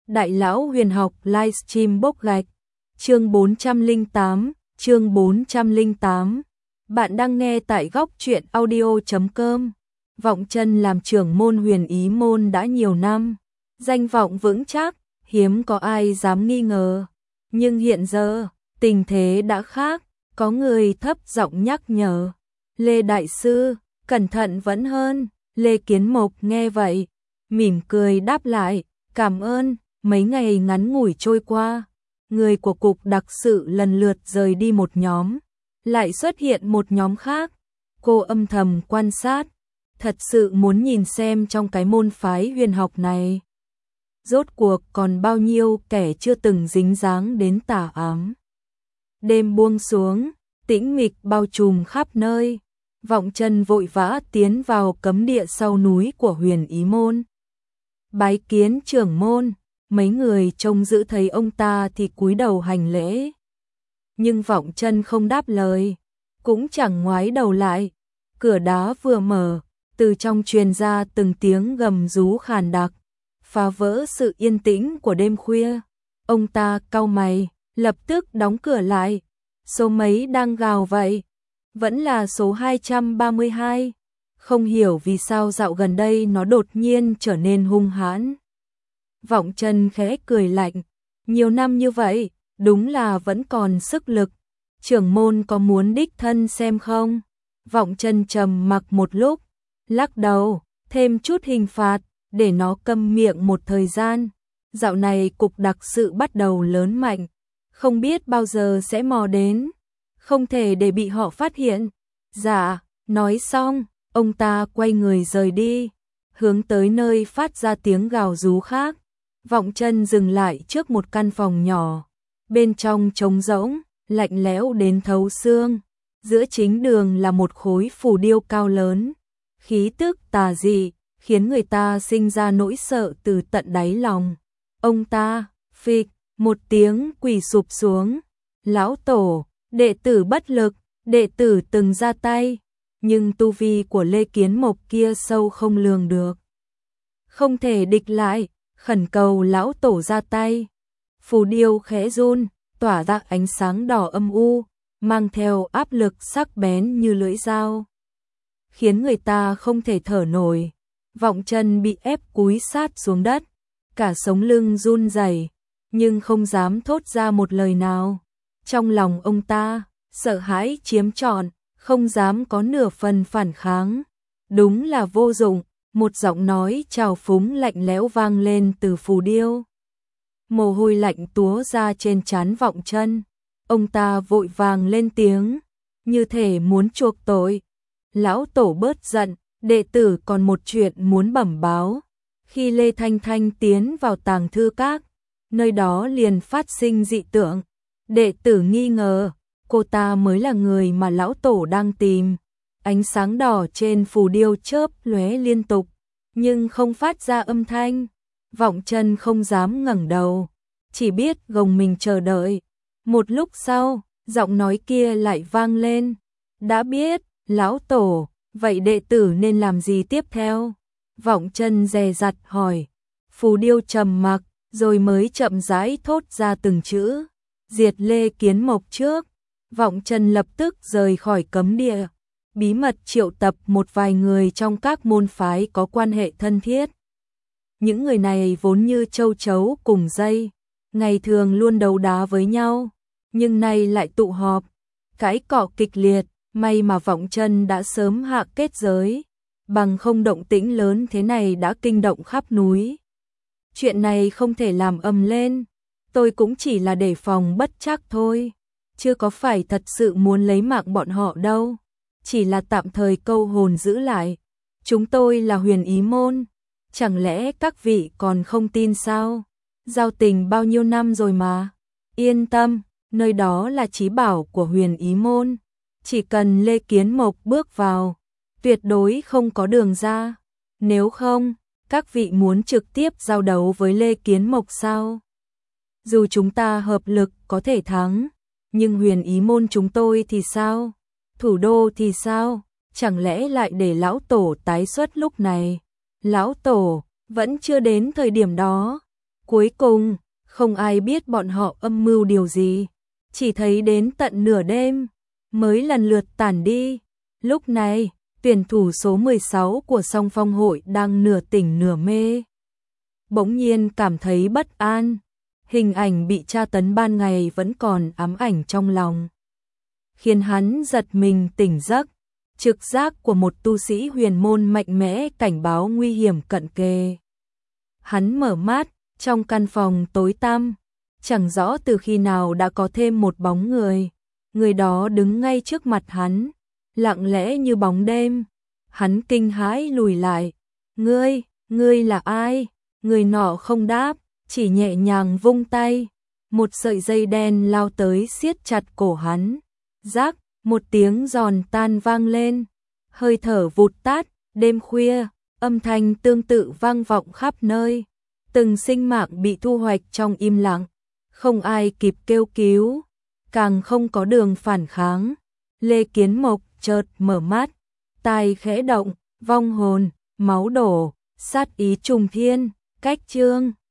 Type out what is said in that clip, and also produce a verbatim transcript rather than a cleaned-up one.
Đại lão huyền học livestream bốc gạch. Chương bốn trăm lẻ tám, chương bốn trăm lẻ tám. Bạn đang nghe tại góc truyện audio chấm com. Vọng Chân làm trưởng môn Huyền Ý môn đã nhiều năm, danh vọng vững chắc, hiếm có ai dám nghi ngờ. Nhưng hiện giờ, tình thế đã khác, có người thấp giọng nhắc nhở. Lê đại sư, cẩn thận vẫn hơn. Lê Kiến Mộc nghe vậy, mỉm cười đáp lại, cảm ơn. Mấy ngày ngắn ngủi trôi qua, người của cục đặc sự lần lượt rời đi một nhóm, lại xuất hiện một nhóm khác. Cô âm thầm quan sát, thật sự muốn nhìn xem trong cái môn phái huyền học này, rốt cuộc còn bao nhiêu kẻ chưa từng dính dáng đến tà ám. Đêm buông xuống, tĩnh mịch bao trùm khắp nơi. Vọng Chân vội vã tiến vào cấm địa sau núi của Huyền Ý môn. Bái kiến trưởng môn. Mấy người trông giữ thấy ông ta thì cúi đầu hành lễ. Nhưng Vọng Chân không đáp lời, cũng chẳng ngoái đầu lại. Cửa đá vừa mở, từ trong truyền ra từng tiếng gầm rú khàn đặc, phá vỡ sự yên tĩnh của đêm khuya. Ông ta cau mày, lập tức đóng cửa lại. Số mấy đang gào vậy? Vẫn là số hai trăm ba mươi hai. Không hiểu vì sao dạo gần đây nó đột nhiên trở nên hung hãn. Vọng Chân khẽ cười lạnh, nhiều năm như vậy, đúng là vẫn còn sức lực. Trưởng môn có muốn đích thân xem không? Vọng Chân trầm mặc một lúc, lắc đầu, thêm chút hình phạt, để nó câm miệng một thời gian. Dạo này cục đặc sự bắt đầu lớn mạnh, không biết bao giờ sẽ mò đến, không thể để bị họ phát hiện. Dạ, nói xong, ông ta quay người rời đi, hướng tới nơi phát ra tiếng gào rú khác. Vọng Chân dừng lại trước một căn phòng nhỏ, bên trong trống rỗng, lạnh lẽo đến thấu xương. Giữa chính đường là một khối phù điêu cao lớn, khí tức tà dị, khiến người ta sinh ra nỗi sợ từ tận đáy lòng. Ông ta, phịch, một tiếng quỳ sụp xuống. Lão tổ, đệ tử bất lực, đệ tử từng ra tay, nhưng tu vi của Lê Kiến Mộc kia sâu không lường được, không thể địch lại. Khẩn cầu lão tổ ra tay. Phù điêu khẽ run, tỏa ra ánh sáng đỏ âm u, mang theo áp lực sắc bén như lưỡi dao, khiến người ta không thể thở nổi. Vọng Chân bị ép cúi sát xuống đất, cả sống lưng run rẩy, nhưng không dám thốt ra một lời nào. Trong lòng ông ta, sợ hãi chiếm trọn, không dám có nửa phần phản kháng. Đúng là vô dụng. Một giọng nói trào phúng lạnh lẽo vang lên từ phù điêu. Mồ hôi lạnh túa ra trên trán Vọng Chân. Ông ta vội vàng lên tiếng, như thể muốn chuộc tội. Lão tổ bớt giận, đệ tử còn một chuyện muốn bẩm báo. Khi Lê Thanh Thanh tiến vào tàng thư các, nơi đó liền phát sinh dị tượng. Đệ tử nghi ngờ, cô ta mới là người mà lão tổ đang tìm. Ánh sáng đỏ trên phù điêu chớp lóe liên tục, nhưng không phát ra âm thanh. Vọng Chân không dám ngẩng đầu, chỉ biết gồng mình chờ đợi. Một lúc sau, giọng nói kia lại vang lên. Đã biết, lão tổ, vậy đệ tử nên làm gì tiếp theo? Vọng Chân dè dặt hỏi. Phù điêu trầm mặc, rồi mới chậm rãi thốt ra từng chữ. Diệt Lê Kiến Mộc trước. Vọng Chân lập tức rời khỏi cấm địa, bí mật triệu tập một vài người trong các môn phái có quan hệ thân thiết. Những người này vốn như châu chấu cùng dây, ngày thường luôn đấu đá với nhau, nhưng nay lại tụ họp, cãi cọ kịch liệt. May mà Vọng Chân đã sớm hạ kết giới, bằng không động tĩnh lớn thế này đã kinh động khắp núi. Chuyện này không thể làm ầm lên, tôi cũng chỉ là để phòng bất trắc thôi, chưa có phải thật sự muốn lấy mạng bọn họ đâu. Chỉ là tạm thời câu hồn giữ lại. Chúng tôi là Huyền Ý môn, chẳng lẽ các vị còn không tin sao? Giao tình bao nhiêu năm rồi mà. Yên tâm, nơi đó là chí bảo của Huyền Ý môn, chỉ cần Lê Kiến Mộc bước vào, tuyệt đối không có đường ra. Nếu không, các vị muốn trực tiếp giao đấu với Lê Kiến Mộc sao? Dù chúng ta hợp lực có thể thắng, nhưng Huyền Ý môn chúng tôi thì sao? Thủ đô thì sao? Chẳng lẽ lại để lão tổ tái xuất lúc này? Lão tổ, vẫn chưa đến thời điểm đó. Cuối cùng, không ai biết bọn họ âm mưu điều gì, chỉ thấy đến tận nửa đêm mới lần lượt tản đi. Lúc này, tuyển thủ số mười sáu của Song Phong hội đang nửa tỉnh nửa mê. Bỗng nhiên cảm thấy bất an, hình ảnh bị tra tấn ban ngày vẫn còn ám ảnh trong lòng, khiến hắn giật mình tỉnh giấc. Trực giác của một tu sĩ huyền môn mạnh mẽ cảnh báo nguy hiểm cận kề. Hắn mở mắt, trong căn phòng tối tăm, chẳng rõ từ khi nào đã có thêm một bóng người. Người đó đứng ngay trước mặt hắn, lặng lẽ như bóng đêm. Hắn kinh hãi lùi lại. Ngươi, ngươi là ai? Người nọ không đáp, chỉ nhẹ nhàng vung tay. Một sợi dây đen lao tới siết chặt cổ hắn. Rắc, một tiếng giòn tan vang lên. Hơi thở vụt tắt, đêm khuya, âm thanh tương tự vang vọng khắp nơi. Từng sinh mạng bị thu hoạch trong im lặng. Không ai kịp kêu cứu, càng không có đường phản kháng. Lê Kiến Mộc chợt mở mắt, tai khẽ động, vong hồn, máu đổ, sát ý trùng thiên, cách chương.